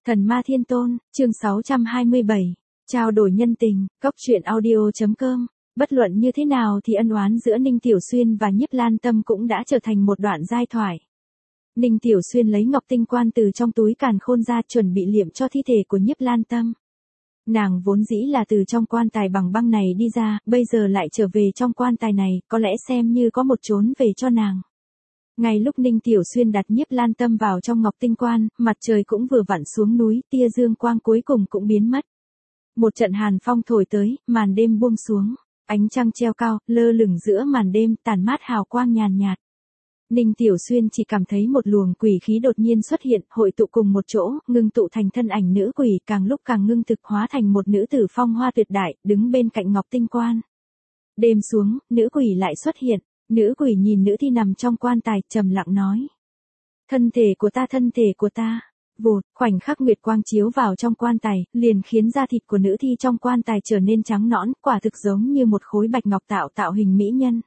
Thần Ma Thiên Tôn, chương 627, trao đổi nhân tình, Cốc Truyện Audio.com. Bất luận như thế nào thì ân oán giữa Ninh Tiểu Xuyên và Nhiếp Lan Tâm cũng đã trở thành một đoạn giai thoại. Ninh Tiểu Xuyên lấy ngọc tinh quan từ trong túi càn khôn ra chuẩn bị liệm cho thi thể của Nhiếp Lan Tâm. Nàng vốn dĩ là từ trong quan tài bằng băng này đi ra, bây giờ lại trở về trong quan tài này, có lẽ xem như có một chốn về cho nàng. Ngay lúc Ninh Tiểu Xuyên đặt Nhiếp Lan Tâm vào trong ngọc tinh quan, mặt trời cũng vừa vặn xuống núi, tia dương quang cuối cùng cũng biến mất. Một trận hàn phong thổi tới, màn đêm buông xuống, ánh trăng treo cao, lơ lửng giữa màn đêm, tản mát hào quang nhàn nhạt. Ninh Tiểu Xuyên chỉ cảm thấy một luồng quỷ khí đột nhiên xuất hiện, hội tụ cùng một chỗ, ngưng tụ thành thân ảnh nữ quỷ, càng lúc càng ngưng thực hóa thành một nữ tử phong hoa tuyệt đại, đứng bên cạnh ngọc tinh quan. Đêm xuống, nữ quỷ lại xuất hiện. Nữ quỷ nhìn nữ thi nằm trong quan tài, trầm lặng nói. Thân thể của ta, thân thể của ta. Vụt, khoảnh khắc nguyệt quang chiếu vào trong quan tài, liền khiến da thịt của nữ thi trong quan tài trở nên trắng nõn, quả thực giống như một khối bạch ngọc tạo hình mỹ nhân.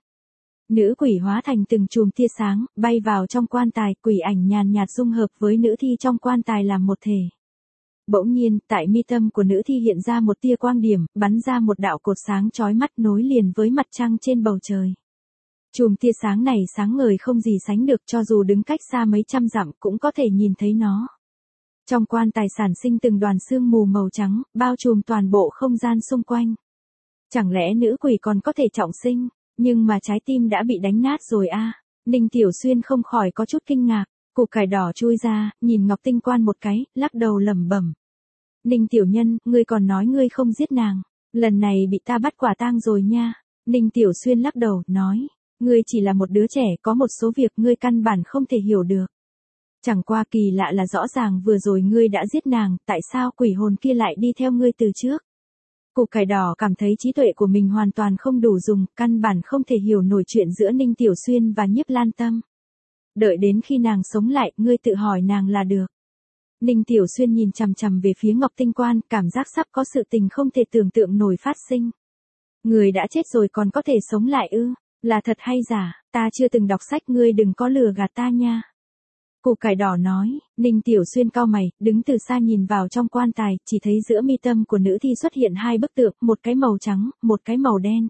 Nữ quỷ hóa thành từng chùm tia sáng, bay vào trong quan tài, quỷ ảnh nhàn nhạt dung hợp với nữ thi trong quan tài làm một thể. Bỗng nhiên, tại mi tâm của nữ thi hiện ra một tia quang điểm, bắn ra một đạo cột sáng chói mắt nối liền với mặt trăng trên bầu trời. Chùm tia sáng này sáng ngời không gì sánh được, cho dù đứng cách xa mấy trăm dặm cũng có thể nhìn thấy nó. Trong quan tài sản sinh từng đoàn sương mù màu trắng, bao trùm toàn bộ không gian xung quanh. Chẳng lẽ nữ quỷ còn có thể trọng sinh, nhưng mà trái tim đã bị đánh nát rồi a. Ninh Tiểu Xuyên không khỏi có chút kinh ngạc, củ cải đỏ chui ra, nhìn ngọc tinh quan một cái, lắc đầu lẩm bẩm. Ninh Tiểu Nhân, ngươi còn nói ngươi không giết nàng, lần này bị ta bắt quả tang rồi nha. Ninh Tiểu Xuyên lắc đầu, nói. Ngươi chỉ là một đứa trẻ, có một số việc ngươi căn bản không thể hiểu được. Chẳng qua kỳ lạ là rõ ràng vừa rồi ngươi đã giết nàng, tại sao quỷ hồn kia lại đi theo ngươi từ trước? Củ cải đỏ cảm thấy trí tuệ của mình hoàn toàn không đủ dùng, căn bản không thể hiểu nổi chuyện giữa Ninh Tiểu Xuyên và Nhiếp Lan Tâm. Đợi đến khi nàng sống lại, ngươi tự hỏi nàng là được. Ninh Tiểu Xuyên nhìn chằm chằm về phía ngọc tinh quan, cảm giác sắp có sự tình không thể tưởng tượng nổi phát sinh. Người đã chết rồi còn có thể sống lại ư? Là thật hay giả, ta chưa từng đọc sách, ngươi đừng có lừa gạt ta nha. Củ cải đỏ nói. Ninh Tiểu Xuyên cau mày, đứng từ xa nhìn vào trong quan tài, chỉ thấy giữa mi tâm của nữ thi xuất hiện hai bức tượng, một cái màu trắng, một cái màu đen.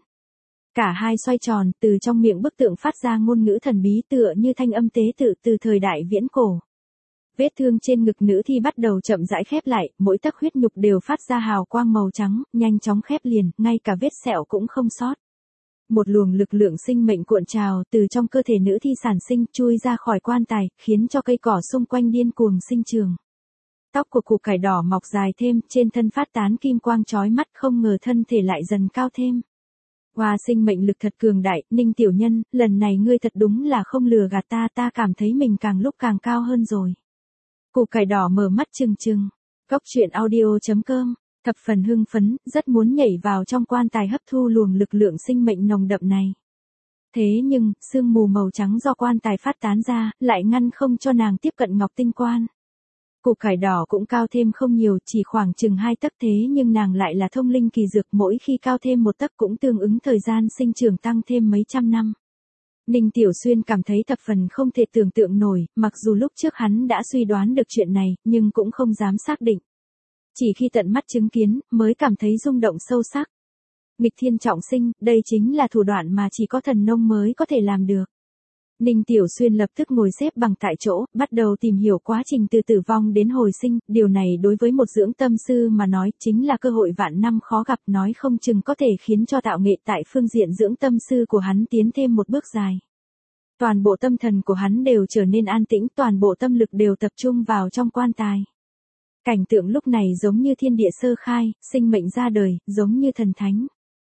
Cả hai xoay tròn, từ trong miệng bức tượng phát ra ngôn ngữ thần bí tựa như thanh âm tế tự từ thời đại viễn cổ. Vết thương trên ngực nữ thi bắt đầu chậm rãi khép lại, mỗi tấc huyết nhục đều phát ra hào quang màu trắng, nhanh chóng khép liền, ngay cả vết sẹo cũng không sót. Một luồng lực lượng sinh mệnh cuộn trào từ trong cơ thể nữ thi sản sinh chui ra khỏi quan tài, khiến cho cây cỏ xung quanh điên cuồng sinh trường. Tóc của củ cải đỏ mọc dài thêm, trên thân phát tán kim quang chói mắt, không ngờ thân thể lại dần cao thêm. Hoa sinh mệnh lực thật cường đại, Ninh Tiểu Nhân, lần này ngươi thật đúng là không lừa gạt ta, ta cảm thấy mình càng lúc càng cao hơn rồi. Củ cải đỏ mở mắt trừng trừng. Cốc Truyện Audio.com. Thập phần hưng phấn, rất muốn nhảy vào trong quan tài hấp thu luồng lực lượng sinh mệnh nồng đậm này. Thế nhưng, sương mù màu trắng do quan tài phát tán ra, lại ngăn không cho nàng tiếp cận ngọc tinh quan. Củ cải đỏ cũng cao thêm không nhiều, chỉ khoảng chừng 2 tấc, thế nhưng nàng lại là thông linh kỳ dược, mỗi khi cao thêm 1 tấc cũng tương ứng thời gian sinh trưởng tăng thêm mấy trăm năm. Ninh Tiểu Xuyên cảm thấy thập phần không thể tưởng tượng nổi, mặc dù lúc trước hắn đã suy đoán được chuyện này, nhưng cũng không dám xác định. Chỉ khi tận mắt chứng kiến, mới cảm thấy rung động sâu sắc. Nghịch thiên trọng sinh, đây chính là thủ đoạn mà chỉ có thần nông mới có thể làm được. Ninh Tiểu Xuyên lập tức ngồi xếp bằng tại chỗ, bắt đầu tìm hiểu quá trình từ tử vong đến hồi sinh, điều này đối với một dưỡng tâm sư mà nói chính là cơ hội vạn năm khó gặp, nói không chừng có thể khiến cho tạo nghệ tại phương diện dưỡng tâm sư của hắn tiến thêm một bước dài. Toàn bộ tâm thần của hắn đều trở nên an tĩnh, toàn bộ tâm lực đều tập trung vào trong quan tài. Cảnh tượng lúc này giống như thiên địa sơ khai, sinh mệnh ra đời, giống như thần thánh.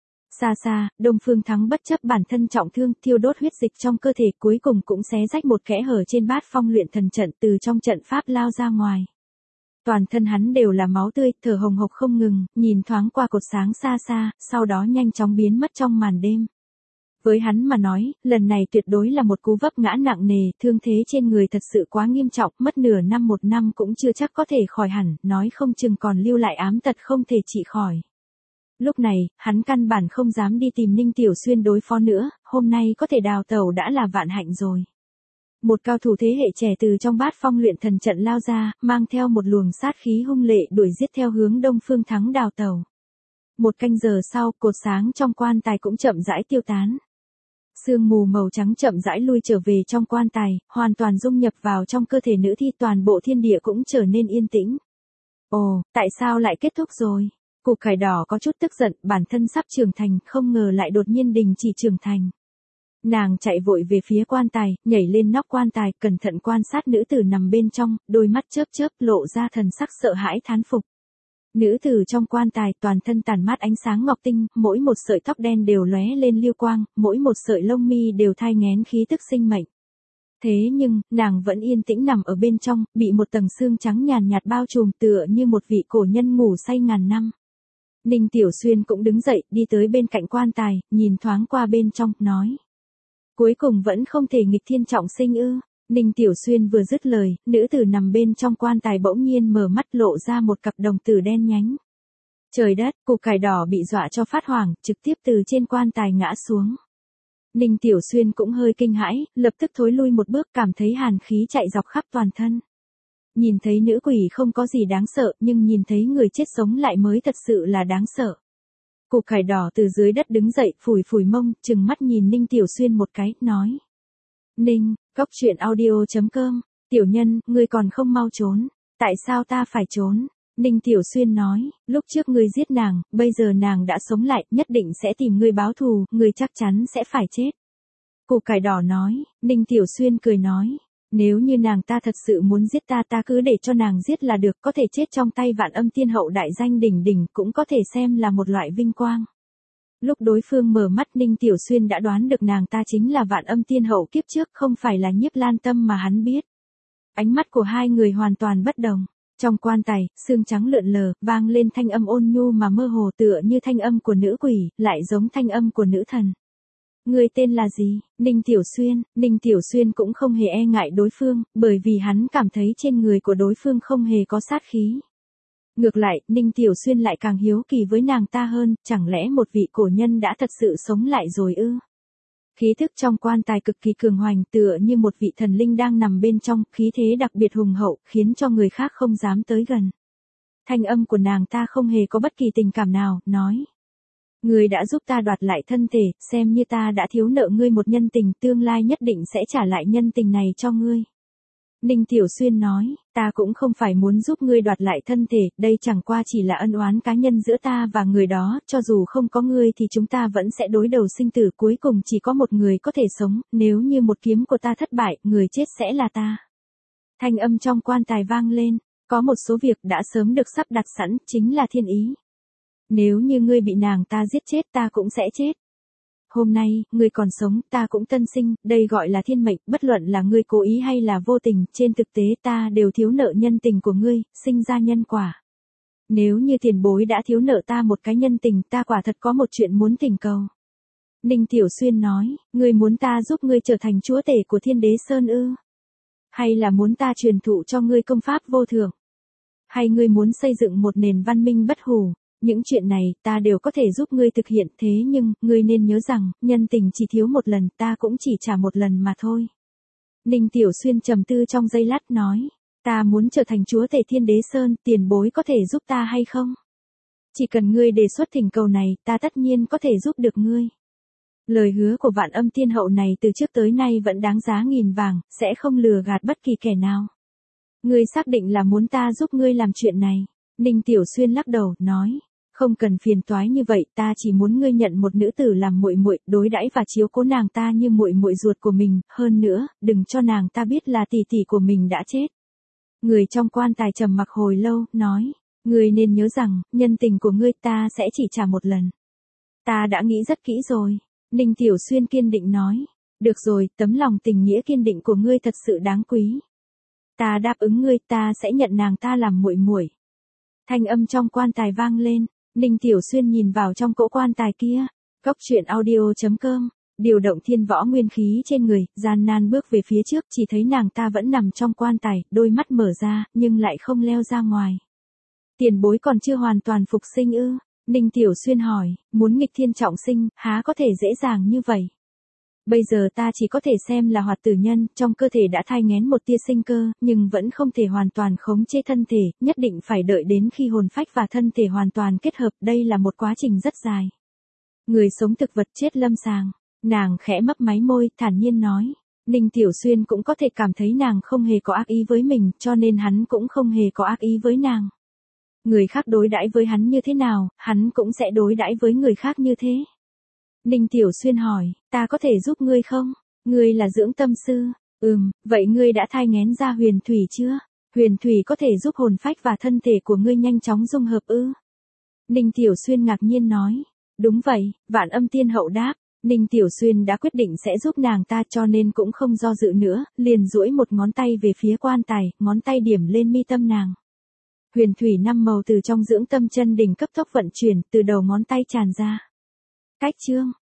Xa xa, Đông Phương Thắng bất chấp bản thân trọng thương, thiêu đốt huyết dịch trong cơ thể, cuối cùng cũng xé rách một kẽ hở trên bát phong luyện thần trận, từ trong trận pháp lao ra ngoài. Toàn thân hắn đều là máu tươi, thở hồng hộc không ngừng, nhìn thoáng qua cột sáng xa xa, sau đó nhanh chóng biến mất trong màn đêm. Với hắn mà nói, lần này tuyệt đối là một cú vấp ngã nặng nề, thương thế trên người thật sự quá nghiêm trọng, mất nửa năm 1 năm cũng chưa chắc có thể khỏi hẳn, nói không chừng còn lưu lại ám tật không thể trị khỏi. Lúc này, hắn căn bản không dám đi tìm Ninh Tiểu Xuyên đối phó nữa, hôm nay có thể đào tẩu đã là vạn hạnh rồi. Một cao thủ thế hệ trẻ từ trong Bát Phong luyện thần trận lao ra, mang theo một luồng sát khí hung lệ đuổi giết theo hướng Đông Phương Thắng đào tẩu. Một canh giờ sau, cột sáng trong quan tài cũng chậm rãi tiêu tán. Sương mù màu trắng chậm rãi lui trở về trong quan tài, hoàn toàn dung nhập vào trong cơ thể nữ thi, toàn bộ thiên địa cũng trở nên yên tĩnh. Ồ, tại sao lại kết thúc rồi? Củ cải đỏ có chút tức giận, bản thân sắp trưởng thành, không ngờ lại đột nhiên đình chỉ trưởng thành. Nàng chạy vội về phía quan tài, nhảy lên nóc quan tài, cẩn thận quan sát nữ tử nằm bên trong, đôi mắt chớp chớp lộ ra thần sắc sợ hãi thán phục. Nữ tử trong quan tài toàn thân tản mát ánh sáng ngọc tinh, mỗi một sợi tóc đen đều lóe lên lưu quang, mỗi một sợi lông mi đều thai nghén khí tức sinh mệnh. Thế nhưng, nàng vẫn yên tĩnh nằm ở bên trong, bị một tầng xương trắng nhàn nhạt bao trùm tựa như một vị cổ nhân ngủ say ngàn năm. Ninh Tiểu Xuyên cũng đứng dậy, đi tới bên cạnh quan tài, nhìn thoáng qua bên trong, nói. Cuối cùng vẫn không thể nghịch thiên trọng sinh ư. Ninh Tiểu Xuyên vừa dứt lời, nữ tử nằm bên trong quan tài bỗng nhiên mở mắt lộ ra một cặp đồng tử đen nhánh. Trời đất, củ cải đỏ bị dọa cho phát hoảng, trực tiếp từ trên quan tài ngã xuống. Ninh Tiểu Xuyên cũng hơi kinh hãi, lập tức thối lui một bước, cảm thấy hàn khí chạy dọc khắp toàn thân. Nhìn thấy nữ quỷ không có gì đáng sợ, nhưng nhìn thấy người chết sống lại mới thật sự là đáng sợ. Củ cải đỏ từ dưới đất đứng dậy, phủi phủi mông, trừng mắt nhìn Ninh Tiểu Xuyên một cái, nói. Ninh, cóc truyện audio.com, tiểu nhân, ngươi còn không mau trốn, tại sao ta phải trốn? Ninh Tiểu Xuyên nói, lúc trước ngươi giết nàng, bây giờ nàng đã sống lại, nhất định sẽ tìm ngươi báo thù, ngươi chắc chắn sẽ phải chết. Củ cải đỏ nói, Ninh Tiểu Xuyên cười nói, nếu như nàng ta thật sự muốn giết ta, ta cứ để cho nàng giết là được, có thể chết trong tay Vạn Âm Tiên Hậu đại danh đỉnh đỉnh cũng có thể xem là một loại vinh quang. Lúc đối phương mở mắt, Ninh Tiểu Xuyên đã đoán được nàng ta chính là Vạn Âm Tiên Hậu kiếp trước, không phải là Nhiếp Lan Tâm mà hắn biết. Ánh mắt của hai người hoàn toàn bất đồng. Trong quan tài, xương trắng lượn lờ, vang lên thanh âm ôn nhu mà mơ hồ tựa như thanh âm của nữ quỷ, lại giống thanh âm của nữ thần. Người tên là gì? Ninh Tiểu Xuyên cũng không hề e ngại đối phương, bởi vì hắn cảm thấy trên người của đối phương không hề có sát khí. Ngược lại, Ninh Tiểu Xuyên lại càng hiếu kỳ với nàng ta hơn, chẳng lẽ một vị cổ nhân đã thật sự sống lại rồi ư? Khí thức trong quan tài cực kỳ cường hoành, tựa như một vị thần linh đang nằm bên trong, khí thế đặc biệt hùng hậu, khiến cho người khác không dám tới gần. Thanh âm của nàng ta không hề có bất kỳ tình cảm nào, nói. Ngươi đã giúp ta đoạt lại thân thể, xem như ta đã thiếu nợ ngươi một nhân tình, tương lai nhất định sẽ trả lại nhân tình này cho ngươi. Ninh Tiểu Xuyên nói, ta cũng không phải muốn giúp ngươi đoạt lại thân thể, đây chẳng qua chỉ là ân oán cá nhân giữa ta và người đó, cho dù không có ngươi thì chúng ta vẫn sẽ đối đầu sinh tử, cuối cùng chỉ có một người có thể sống, nếu như một kiếm của ta thất bại, người chết sẽ là ta. Thanh âm trong quan tài vang lên, có một số việc đã sớm được sắp đặt sẵn, chính là thiên ý. Nếu như ngươi bị nàng ta giết chết, ta cũng sẽ chết. Hôm nay, ngươi còn sống, ta cũng tân sinh, đây gọi là thiên mệnh, bất luận là ngươi cố ý hay là vô tình, trên thực tế ta đều thiếu nợ nhân tình của ngươi, sinh ra nhân quả. Nếu như tiền bối đã thiếu nợ ta một cái nhân tình, ta quả thật có một chuyện muốn thỉnh cầu. Ninh Tiểu Xuyên nói, ngươi muốn ta giúp ngươi trở thành chúa tể của Thiên Đế Sơn ư? Hay là muốn ta truyền thụ cho ngươi công pháp vô thượng? Hay ngươi muốn xây dựng một nền văn minh bất hủ? Những chuyện này, ta đều có thể giúp ngươi thực hiện, thế nhưng, ngươi nên nhớ rằng, nhân tình chỉ thiếu một lần, ta cũng chỉ trả một lần mà thôi. Ninh Tiểu Xuyên trầm tư trong giây lát nói, ta muốn trở thành chúa tể Thiên Đế Sơn, tiền bối có thể giúp ta hay không? Chỉ cần ngươi đề xuất thỉnh cầu này, ta tất nhiên có thể giúp được ngươi. Lời hứa của Vạn Âm Tiên Hậu này từ trước tới nay vẫn đáng giá nghìn vàng, sẽ không lừa gạt bất kỳ kẻ nào. Ngươi xác định là muốn ta giúp ngươi làm chuyện này. Ninh Tiểu Xuyên lắc đầu, nói. Không cần phiền toái như vậy, ta chỉ muốn ngươi nhận một nữ tử làm muội muội, đối đãi và chiếu cố nàng ta như muội muội ruột của mình, hơn nữa, đừng cho nàng ta biết là tỷ tỷ của mình đã chết. Người trong quan tài trầm mặc hồi lâu, nói, ngươi nên nhớ rằng, nhân tình của ngươi ta sẽ chỉ trả một lần. Ta đã nghĩ rất kỹ rồi. Ninh Tiểu Xuyên kiên định nói, được rồi, tấm lòng tình nghĩa kiên định của ngươi thật sự đáng quý. Ta đáp ứng ngươi, ta sẽ nhận nàng ta làm muội muội. Thanh âm trong quan tài vang lên. Ninh Tiểu Xuyên nhìn vào trong cỗ quan tài kia. Cóc truyện audio.com. Điều động thiên võ nguyên khí trên người, gian nan bước về phía trước, chỉ thấy nàng ta vẫn nằm trong quan tài, đôi mắt mở ra, nhưng lại không leo ra ngoài. Tiền bối còn chưa hoàn toàn phục sinh ư? Ninh Tiểu Xuyên hỏi, muốn nghịch thiên trọng sinh, há có thể dễ dàng như vậy? Bây giờ ta chỉ có thể xem là hoạt tử nhân, trong cơ thể đã thai nghén một tia sinh cơ, nhưng vẫn không thể hoàn toàn khống chế thân thể, nhất định phải đợi đến khi hồn phách và thân thể hoàn toàn kết hợp, đây là một quá trình rất dài. Người sống thực vật chết lâm sàng, nàng khẽ mấp máy môi, thản nhiên nói. Ninh Tiểu Xuyên cũng có thể cảm thấy nàng không hề có ác ý với mình, cho nên hắn cũng không hề có ác ý với nàng. Người khác đối đãi với hắn như thế nào, hắn cũng sẽ đối đãi với người khác như thế. Ninh Tiểu Xuyên hỏi, ta có thể giúp ngươi không? Ngươi là dưỡng tâm sư. Vậy ngươi đã thai nghén ra huyền thủy chưa? Huyền thủy có thể giúp hồn phách và thân thể của ngươi nhanh chóng dung hợp ư? Ninh Tiểu Xuyên ngạc nhiên nói. Đúng vậy, Vạn Âm Tiên Hậu đáp. Ninh Tiểu Xuyên đã quyết định sẽ giúp nàng ta cho nên cũng không do dự nữa, liền duỗi một ngón tay về phía quan tài, ngón tay điểm lên mi tâm nàng. Huyền thủy 5 màu từ trong dưỡng tâm chân đỉnh cấp tốc vận chuyển, từ đầu ngón tay tràn ra. Cách chương